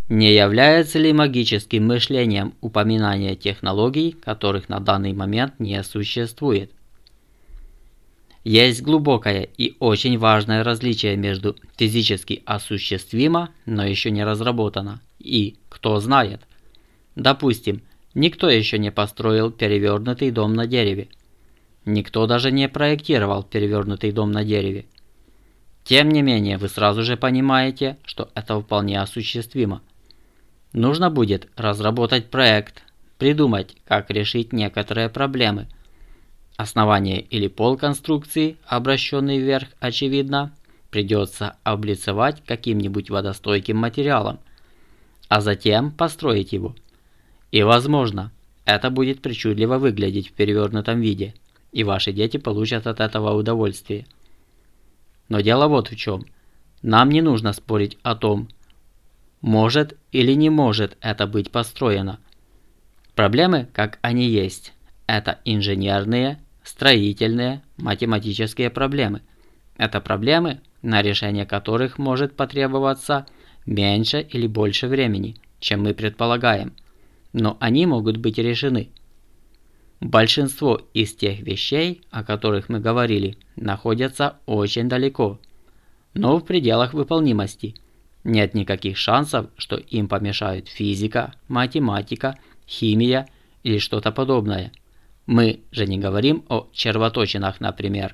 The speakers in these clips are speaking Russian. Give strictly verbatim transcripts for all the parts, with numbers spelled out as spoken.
Не является ли магическим мышлением упоминание технологий, которых на данный момент не существует? Есть глубокое и очень важное различие между физически осуществимо, но еще не разработано, и кто знает. Допустим, никто еще не построил перевернутый дом на дереве. Никто даже не проектировал перевернутый дом на дереве. Тем не менее, вы сразу же понимаете, что это вполне осуществимо. Нужно будет разработать проект, придумать, как решить некоторые проблемы. Основание или пол конструкции, обращенный вверх, очевидно, придется облицевать каким-нибудь водостойким материалом, а затем построить его. И возможно, это будет причудливо выглядеть в перевернутом виде, и ваши дети получат от этого удовольствие. Но дело вот в чем. Нам не нужно спорить о том, может или не может это быть построено. Проблемы, как они есть, это инженерные, строительные, математические проблемы. Это проблемы, на решение которых может потребоваться меньше или больше времени, чем мы предполагаем, но они могут быть решены. Большинство из тех вещей, о которых мы говорили, находятся очень далеко, но в пределах выполнимости. Нет никаких шансов, что им помешают физика, математика, химия или что-то подобное. Мы же не говорим о червоточинах, например.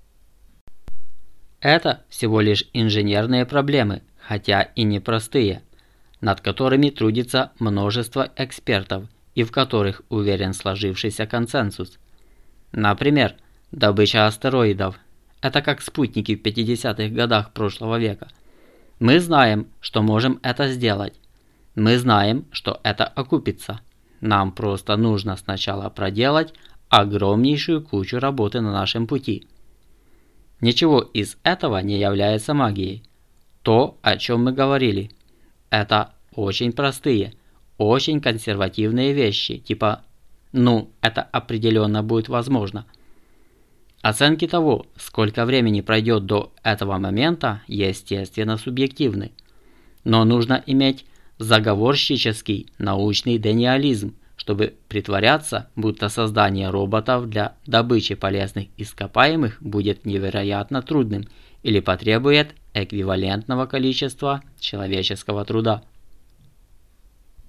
Это всего лишь инженерные проблемы, хотя и непростые, над которыми трудится множество экспертов и в которых уверен сложившийся консенсус. Например, добыча астероидов. Это как спутники в пятидесятых годах прошлого века. Мы знаем, что можем это сделать. Мы знаем, что это окупится. Нам просто нужно сначала проделать огромнейшую кучу работы на нашем пути. Ничего из этого не является магией. То, о чем мы говорили, это очень простые, очень консервативные вещи, типа «ну, это определенно будет возможно». Оценки того, сколько времени пройдет до этого момента, естественно субъективны. Но нужно иметь заговорщический научный дэниализм, чтобы притворяться, будто создание роботов для добычи полезных ископаемых будет невероятно трудным или потребует эквивалентного количества человеческого труда.